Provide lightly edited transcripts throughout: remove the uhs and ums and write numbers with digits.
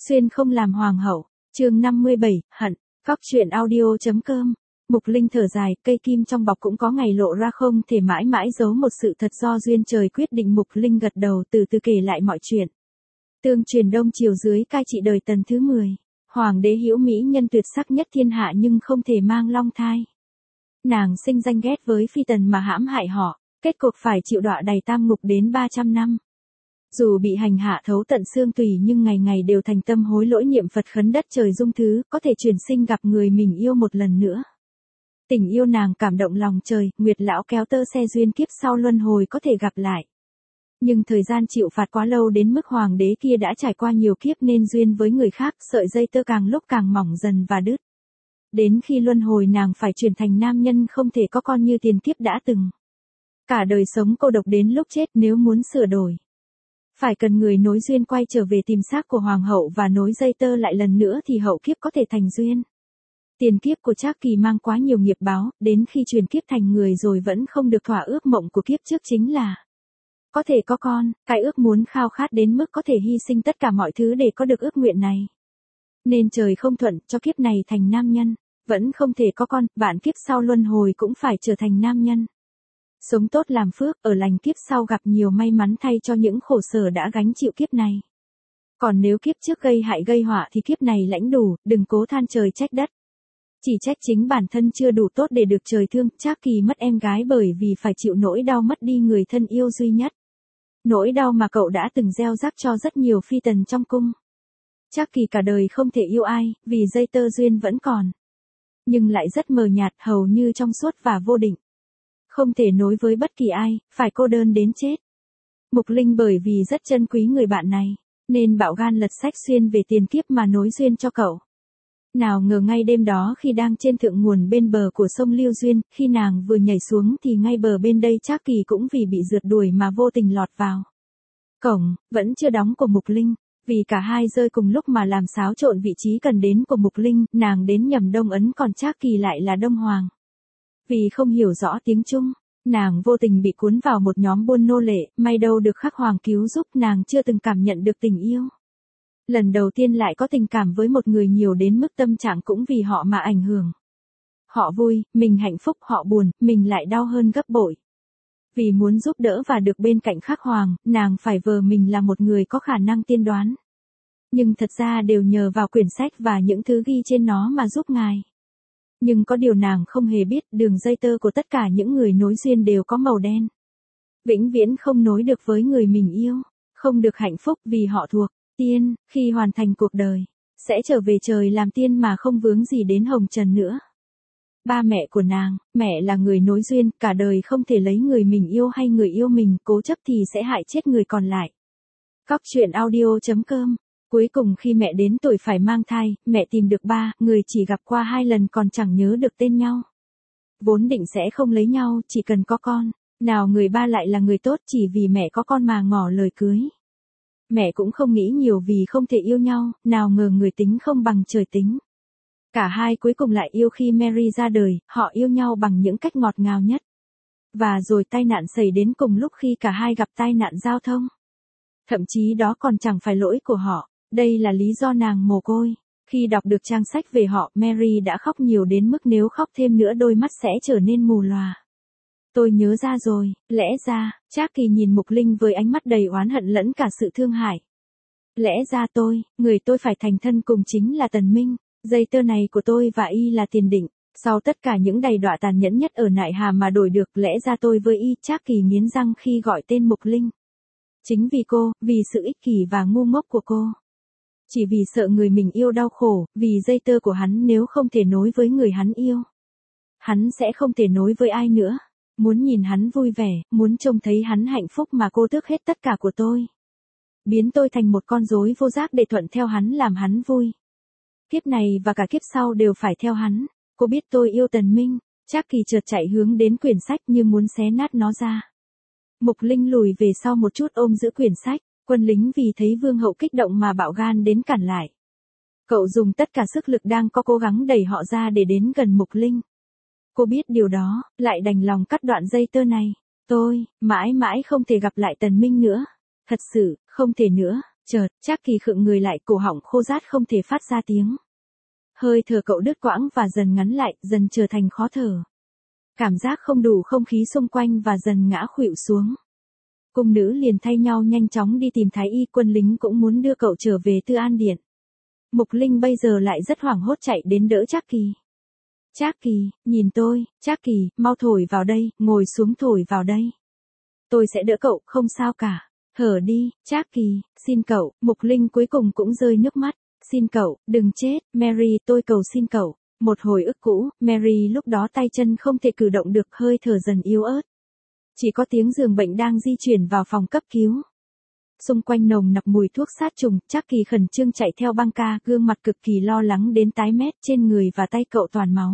Xuyên không làm hoàng hậu. Chương 57, hận. Góc truyện audio.com. Mục Linh thở dài, cây kim trong bọc cũng có ngày lộ ra, không thể mãi mãi giấu một sự thật, do duyên trời quyết định. Mục Linh gật đầu, từ từ kể lại mọi chuyện. Tương truyền đông triều dưới cai trị đời Tần thứ 10, hoàng đế hữu mỹ nhân tuyệt sắc nhất thiên hạ nhưng không thể mang long thai. Nàng sinh danh ghét với phi tần mà hãm hại họ, kết cục phải chịu đọa đầy tam ngục đến 300 năm. Dù bị hành hạ thấu tận xương tủy nhưng ngày ngày đều thành tâm hối lỗi niệm Phật khấn đất trời dung thứ, có thể chuyển sinh gặp người mình yêu một lần nữa. Tình yêu nàng cảm động lòng trời, Nguyệt lão kéo tơ xe duyên kiếp sau luân hồi có thể gặp lại. Nhưng thời gian chịu phạt quá lâu đến mức hoàng đế kia đã trải qua nhiều kiếp nên duyên với người khác, sợi dây tơ càng lúc càng mỏng dần và đứt. Đến khi luân hồi nàng phải chuyển thành nam nhân không thể có con như tiền kiếp đã từng. Cả đời sống cô độc đến lúc chết, nếu muốn sửa đổi, phải cần người nối duyên quay trở về tìm xác của hoàng hậu và nối dây tơ lại lần nữa thì hậu kiếp có thể thành duyên. Tiền kiếp của Trác Kỳ mang quá nhiều nghiệp báo, đến khi chuyển kiếp thành người rồi vẫn không được thỏa ước mộng của kiếp trước, chính là có thể có con. Cái ước muốn khao khát đến mức có thể hy sinh tất cả mọi thứ để có được ước nguyện này. Nên trời không thuận cho kiếp này thành nam nhân, vẫn không thể có con, vạn kiếp sau luân hồi cũng phải trở thành nam nhân. Sống tốt làm phước, ở lành kiếp sau gặp nhiều may mắn thay cho những khổ sở đã gánh chịu kiếp này. Còn nếu kiếp trước gây hại gây họa thì kiếp này lãnh đủ, đừng cố than trời trách đất. Chỉ trách chính bản thân chưa đủ tốt để được trời thương. Trác Kỳ mất em gái bởi vì phải chịu nỗi đau mất đi người thân yêu duy nhất. Nỗi đau mà cậu đã từng gieo rắc cho rất nhiều phi tần trong cung. Trác Kỳ cả đời không thể yêu ai, vì dây tơ duyên vẫn còn. Nhưng lại rất mờ nhạt, hầu như trong suốt và vô định. Không thể nối với bất kỳ ai, phải cô đơn đến chết. Mục Linh bởi vì rất trân quý người bạn này, nên bạo gan lật sách xuyên về tiền kiếp mà nối duyên cho cậu. Nào ngờ ngay đêm đó khi đang trên thượng nguồn bên bờ của sông Liêu Duyên, khi nàng vừa nhảy xuống thì ngay bờ bên đây Trác Kỳ cũng vì bị rượt đuổi mà vô tình lọt vào. Cổng, vẫn chưa đóng của Mục Linh, vì cả hai rơi cùng lúc mà làm xáo trộn vị trí cần đến của Mục Linh, nàng đến nhầm Đông Ấn còn Trác Kỳ lại là Đông Hoàng. Vì không hiểu rõ tiếng Trung, nàng vô tình bị cuốn vào một nhóm buôn nô lệ, may đâu được Khắc Hoàng cứu giúp, nàng chưa từng cảm nhận được tình yêu. Lần đầu tiên lại có tình cảm với một người nhiều đến mức tâm trạng cũng vì họ mà ảnh hưởng. Họ vui, mình hạnh phúc, họ buồn, mình lại đau hơn gấp bội. Vì muốn giúp đỡ và được bên cạnh Khắc Hoàng, nàng phải vờ mình là một người có khả năng tiên đoán. Nhưng thật ra đều nhờ vào quyển sách và những thứ ghi trên nó mà giúp ngài. Nhưng có điều nàng không hề biết, đường dây tơ của tất cả những người nối duyên đều có màu đen. Vĩnh viễn không nối được với người mình yêu, không được hạnh phúc vì họ thuộc tiên, khi hoàn thành cuộc đời, sẽ trở về trời làm tiên mà không vướng gì đến hồng trần nữa. Ba mẹ của nàng, mẹ là người nối duyên, cả đời không thể lấy người mình yêu hay người yêu mình, cố chấp thì sẽ hại chết người còn lại. Góc truyện audio.com. Cuối cùng khi mẹ đến tuổi phải mang thai, mẹ tìm được ba, người chỉ gặp qua 2 lần còn chẳng nhớ được tên nhau. Vốn định sẽ không lấy nhau, chỉ cần có con. Nào người ba lại là người tốt, chỉ vì mẹ có con mà ngỏ lời cưới. Mẹ cũng không nghĩ nhiều vì không thể yêu nhau, nào ngờ người tính không bằng trời tính. Cả hai cuối cùng lại yêu khi Mary ra đời, họ yêu nhau bằng những cách ngọt ngào nhất. Và rồi tai nạn xảy đến cùng lúc khi cả hai gặp tai nạn giao thông. Thậm chí đó còn chẳng phải lỗi của họ, đây là lý do nàng mồ côi. Khi đọc được trang sách về họ, Mary đã khóc nhiều đến mức nếu khóc thêm nữa đôi mắt sẽ trở nên mù lòa. Tôi nhớ ra rồi, lẽ ra, Trác Kỳ nhìn Mục Linh với ánh mắt đầy oán hận lẫn cả sự thương hại. Lẽ ra người tôi phải thành thân cùng chính là Tần Minh, dây tơ này của tôi và y là tiền định, sau tất cả những đầy đọa tàn nhẫn nhất ở Nại Hà mà đổi được, lẽ ra tôi với y. Trác Kỳ nghiến răng khi gọi tên Mục Linh. Chính vì cô, vì sự ích kỷ và ngu ngốc của cô. Chỉ vì sợ người mình yêu đau khổ, vì dây tơ của hắn nếu không thể nối với người hắn yêu, hắn sẽ không thể nối với ai nữa. Muốn nhìn hắn vui vẻ, muốn trông thấy hắn hạnh phúc mà cô tước hết tất cả của tôi. Biến tôi thành một con rối vô giác để thuận theo hắn làm hắn vui. Kiếp này và cả kiếp sau đều phải theo hắn. Cô biết tôi yêu Tần Minh. Trác Kỳ chợt chạy hướng đến quyển sách như muốn xé nát nó ra. Mục Linh lùi về sau một chút ôm giữ quyển sách. Quân lính vì thấy vương hậu kích động mà bạo gan đến cản lại. Cậu dùng tất cả sức lực đang có cố gắng đẩy họ ra để đến gần Mục Linh. Cô biết điều đó, lại đành lòng cắt đoạn dây tơ này. Tôi, mãi mãi không thể gặp lại Tần Minh nữa. Thật sự, không thể nữa. Chợt, Trác Kỳ khựng người lại, cổ họng khô rát không thể phát ra tiếng. Hơi thở cậu đứt quãng và dần ngắn lại, dần trở thành khó thở. Cảm giác không đủ không khí xung quanh và dần ngã khuỵu xuống. Cung nữ liền thay nhau nhanh chóng đi tìm thái y, quân lính cũng muốn đưa cậu trở về Tư An Điện. Mục Linh bây giờ lại rất hoảng hốt chạy đến đỡ Trác Kỳ. Trác Kỳ, nhìn tôi, Trác Kỳ, mau thổi vào đây, ngồi xuống thổi vào đây. Tôi sẽ đỡ cậu, không sao cả. Thở đi, Trác Kỳ, xin cậu, Mục Linh cuối cùng cũng rơi nước mắt. Xin cậu, đừng chết, Mary, tôi cầu xin cậu. Một hồi ức cũ, Mary lúc đó tay chân không thể cử động được, hơi thở dần yếu ớt. Chỉ có tiếng giường bệnh đang di chuyển vào phòng cấp cứu. Xung quanh nồng nặc mùi thuốc sát trùng, Trác Kỳ khẩn trương chạy theo băng ca, gương mặt cực kỳ lo lắng đến tái mét, trên người và tay cậu toàn máu.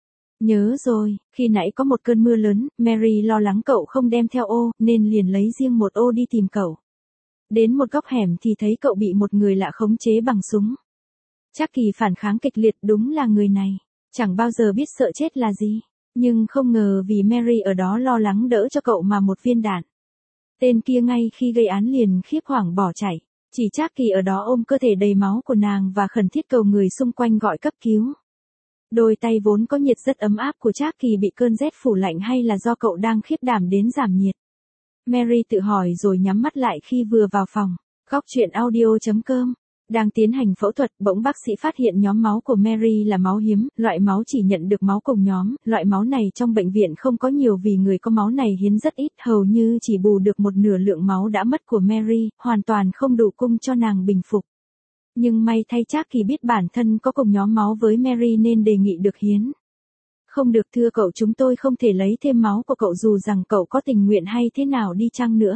Nhớ rồi, khi nãy có một cơn mưa lớn, Mary lo lắng cậu không đem theo ô, nên liền lấy riêng một ô đi tìm cậu. Đến một góc hẻm thì thấy cậu bị một người lạ khống chế bằng súng. Trác Kỳ phản kháng kịch liệt, đúng là người này. Chẳng bao giờ biết sợ chết là gì. Nhưng không ngờ vì Mary ở đó lo lắng đỡ cho cậu mà một viên đạn. Tên kia ngay khi gây án liền khiếp hoảng bỏ chạy. Chỉ Trác Kỳ ở đó ôm cơ thể đầy máu của nàng và khẩn thiết cầu người xung quanh gọi cấp cứu. Đôi tay vốn có nhiệt rất ấm áp của Trác Kỳ bị cơn rét phủ lạnh, hay là do cậu đang khiếp đảm đến giảm nhiệt? Mary tự hỏi rồi nhắm mắt lại khi vừa vào phòng. Góc truyện audio.com. Đang tiến hành phẫu thuật, bỗng bác sĩ phát hiện nhóm máu của Mary là máu hiếm, loại máu chỉ nhận được máu cùng nhóm, loại máu này trong bệnh viện không có nhiều vì người có máu này hiến rất ít, hầu như chỉ bù được một nửa lượng máu đã mất của Mary, hoàn toàn không đủ cung cho nàng bình phục. Nhưng may thay Trác Kỳ biết bản thân có cùng nhóm máu với Mary nên đề nghị được hiến. Không được thưa cậu, chúng tôi không thể lấy thêm máu của cậu dù rằng cậu có tình nguyện hay thế nào đi chăng nữa.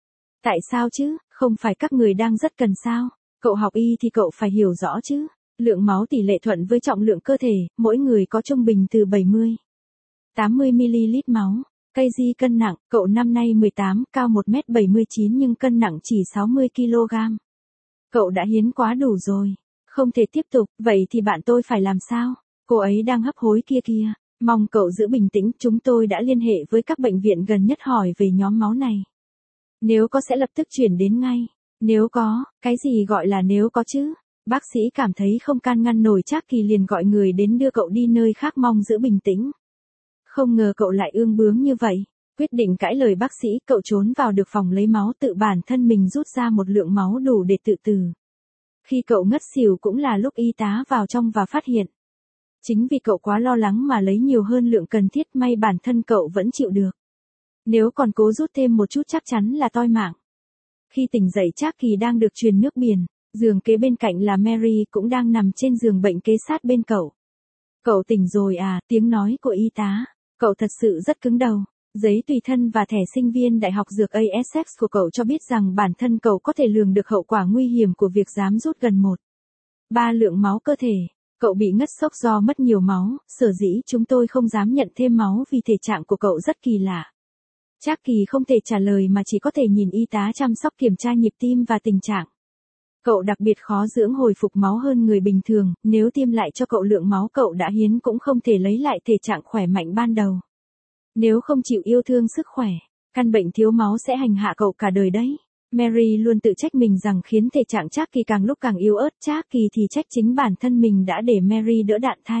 Tại sao chứ, không phải các người đang rất cần sao? Cậu học y thì cậu phải hiểu rõ chứ. Lượng máu tỷ lệ thuận với trọng lượng cơ thể, mỗi người có trung bình từ 70-80ml máu. KG cân nặng, cậu năm nay 18, cao 1m79 nhưng cân nặng chỉ 60kg. Cậu đã hiến quá đủ rồi. Không thể tiếp tục, vậy thì bạn tôi phải làm sao? Cô ấy đang hấp hối kia kìa. Mong cậu giữ bình tĩnh, chúng tôi đã liên hệ với các bệnh viện gần nhất hỏi về nhóm máu này. Nếu có sẽ lập tức chuyển đến ngay. Nếu có, cái gì gọi là nếu có chứ? Bác sĩ cảm thấy không can ngăn nổi Trác Kỳ liền gọi người đến đưa cậu đi nơi khác, mong giữ bình tĩnh. Không ngờ cậu lại ương bướng như vậy. Quyết định cãi lời bác sĩ, cậu trốn vào được phòng lấy máu, tự bản thân mình rút ra một lượng máu đủ để tự tử. Khi cậu ngất xỉu cũng là lúc y tá vào trong và phát hiện. Chính vì cậu quá lo lắng mà lấy nhiều hơn lượng cần thiết, may bản thân cậu vẫn chịu được. Nếu còn cố rút thêm một chút chắc chắn là toi mạng. Khi tỉnh dậy Trác Kỳ đang được truyền nước biển, giường kế bên cạnh là Mary cũng đang nằm trên giường bệnh kế sát bên cậu. Cậu tỉnh rồi à, tiếng nói của y tá. Cậu thật sự rất cứng đầu. Giấy tùy thân và thẻ sinh viên Đại học Dược ASX của cậu cho biết rằng bản thân cậu có thể lường được hậu quả nguy hiểm của việc dám rút gần 1/3 lượng máu cơ thể. Cậu bị ngất sốc do mất nhiều máu, sở dĩ chúng tôi không dám nhận thêm máu vì thể trạng của cậu rất kỳ lạ. Trác Kỳ không thể trả lời mà chỉ có thể nhìn y tá chăm sóc kiểm tra nhịp tim và tình trạng. Cậu đặc biệt khó dưỡng hồi phục máu hơn người bình thường, nếu tiêm lại cho cậu lượng máu cậu đã hiến cũng không thể lấy lại thể trạng khỏe mạnh ban đầu. Nếu không chịu yêu thương sức khỏe, căn bệnh thiếu máu sẽ hành hạ cậu cả đời đấy. Mary luôn tự trách mình rằng khiến thể trạng Trác Kỳ càng lúc càng yếu ớt, Trác Kỳ thì trách chính bản thân mình đã để Mary đỡ đạn thay.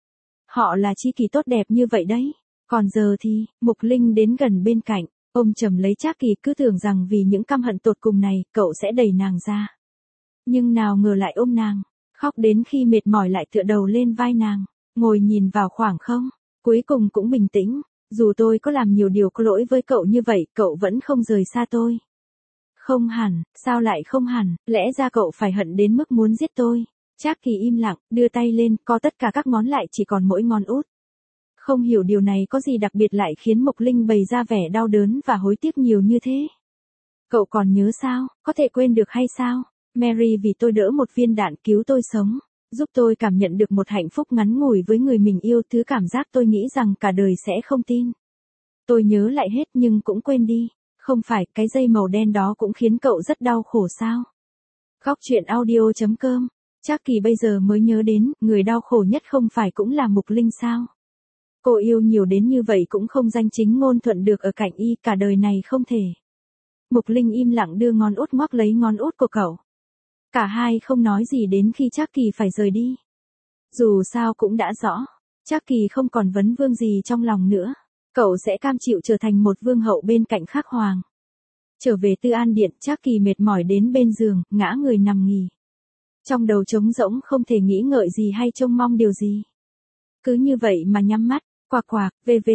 Họ là tri kỷ tốt đẹp như vậy đấy. Còn giờ thì, Mục Linh đến gần bên cạnh, ôm chầm lấy Trác Kỳ, cứ tưởng rằng vì những căm hận tột cùng này, cậu sẽ đẩy nàng ra. Nhưng nào ngờ lại ôm nàng, khóc đến khi mệt mỏi lại tựa đầu lên vai nàng, ngồi nhìn vào khoảng không, cuối cùng cũng bình tĩnh. Dù tôi có làm nhiều điều có lỗi với cậu như vậy, cậu vẫn không rời xa tôi. Không hẳn, sao lại không hẳn, lẽ ra cậu phải hận đến mức muốn giết tôi. Trác Kỳ im lặng, đưa tay lên, co tất cả các ngón lại chỉ còn mỗi ngón út. Không hiểu điều này có gì đặc biệt lại khiến Mục Linh bày ra vẻ đau đớn và hối tiếc nhiều như thế. Cậu còn nhớ sao, có thể quên được hay sao? Mary vì tôi đỡ một viên đạn cứu tôi sống, giúp tôi cảm nhận được một hạnh phúc ngắn ngủi với người mình yêu, thứ cảm giác tôi nghĩ rằng cả đời sẽ không tin. Tôi nhớ lại hết nhưng cũng quên đi. Không phải cái dây màu đen đó cũng khiến cậu rất đau khổ sao? Góc truyện audio.com. Trác Kỳ bây giờ mới nhớ đến, người đau khổ nhất không phải cũng là Mục Linh sao? Cô yêu nhiều đến như vậy cũng không danh chính ngôn thuận được ở cạnh y, cả đời này không thể. Mục Linh im lặng đưa ngón út ngoắc lấy ngón út của cậu. Cả hai không nói gì đến khi Trác Kỳ phải rời đi. Dù sao cũng đã rõ, Trác Kỳ không còn vấn vương gì trong lòng nữa. Cậu sẽ cam chịu trở thành một vương hậu bên cạnh Khắc Hoàng. Trở về Tư An Điện, Trác Kỳ mệt mỏi đến bên giường, ngã người nằm nghỉ. Trong đầu trống rỗng không thể nghĩ ngợi gì hay trông mong điều gì. Cứ như vậy mà nhắm mắt, quạc quạc,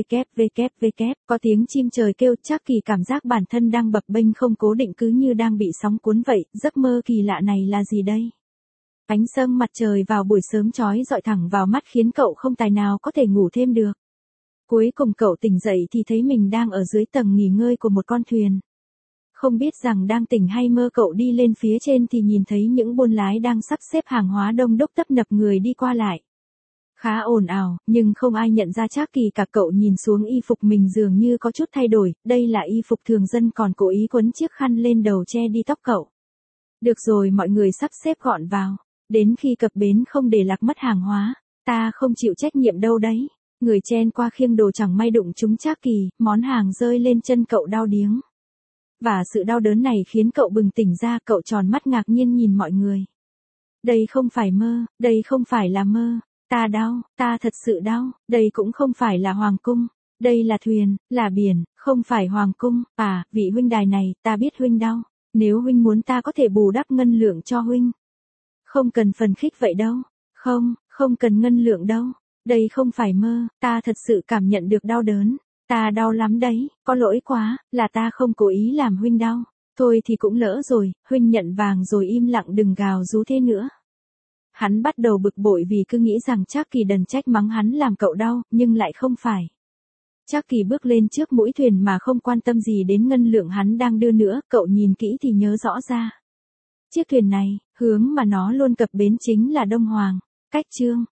vvk, có tiếng chim trời kêu. Trác Kỳ cảm giác bản thân đang bập bênh không cố định, cứ như đang bị sóng cuốn vậy. Giấc mơ kỳ lạ này là gì đây? Ánh sương mặt trời vào buổi sớm chói rọi thẳng vào mắt khiến cậu không tài nào có thể ngủ thêm được. Cuối cùng cậu tỉnh dậy thì thấy mình đang ở dưới tầng nghỉ ngơi của một con thuyền. Không biết rằng đang tỉnh hay mơ, cậu đi lên phía trên thì nhìn thấy những buôn lái đang sắp xếp hàng hóa đông đúc tấp nập người đi qua lại. Khá ồn ào, nhưng không ai nhận ra Trác Kỳ cả. Cậu nhìn xuống y phục mình dường như có chút thay đổi, đây là y phục thường dân, còn cố ý quấn chiếc khăn lên đầu che đi tóc cậu. Được rồi, mọi người sắp xếp gọn vào. Đến khi cập bến không để lạc mất hàng hóa, ta không chịu trách nhiệm đâu đấy. Người chen qua khiêng đồ chẳng may đụng trúng Trác Kỳ, món hàng rơi lên chân cậu đau điếng. Và sự đau đớn này khiến cậu bừng tỉnh ra, cậu tròn mắt ngạc nhiên nhìn mọi người. Đây không phải mơ, đây không phải là mơ. Ta đau, ta thật sự đau, đây cũng không phải là hoàng cung. Đây là thuyền, là biển, không phải hoàng cung. À, vị huynh đài này, ta biết huynh đau. Nếu huynh muốn ta có thể bù đắp ngân lượng cho huynh. Không cần phần khích vậy đâu. Không cần ngân lượng đâu. Đây không phải mơ, ta thật sự cảm nhận được đau đớn. Ta đau lắm đấy, có lỗi quá, là ta không cố ý làm huynh đau. Thôi thì cũng lỡ rồi, huynh nhận vàng rồi im lặng đừng gào rú thế nữa. Hắn bắt đầu bực bội vì cứ nghĩ rằng Trác Kỳ đần trách mắng hắn làm cậu đau, nhưng lại không phải. Trác Kỳ bước lên trước mũi thuyền mà không quan tâm gì đến ngân lượng hắn đang đưa nữa, cậu nhìn kỹ thì nhớ rõ ra. Chiếc thuyền này, hướng mà nó luôn cập bến chính là Đông Hoàng. Cách chương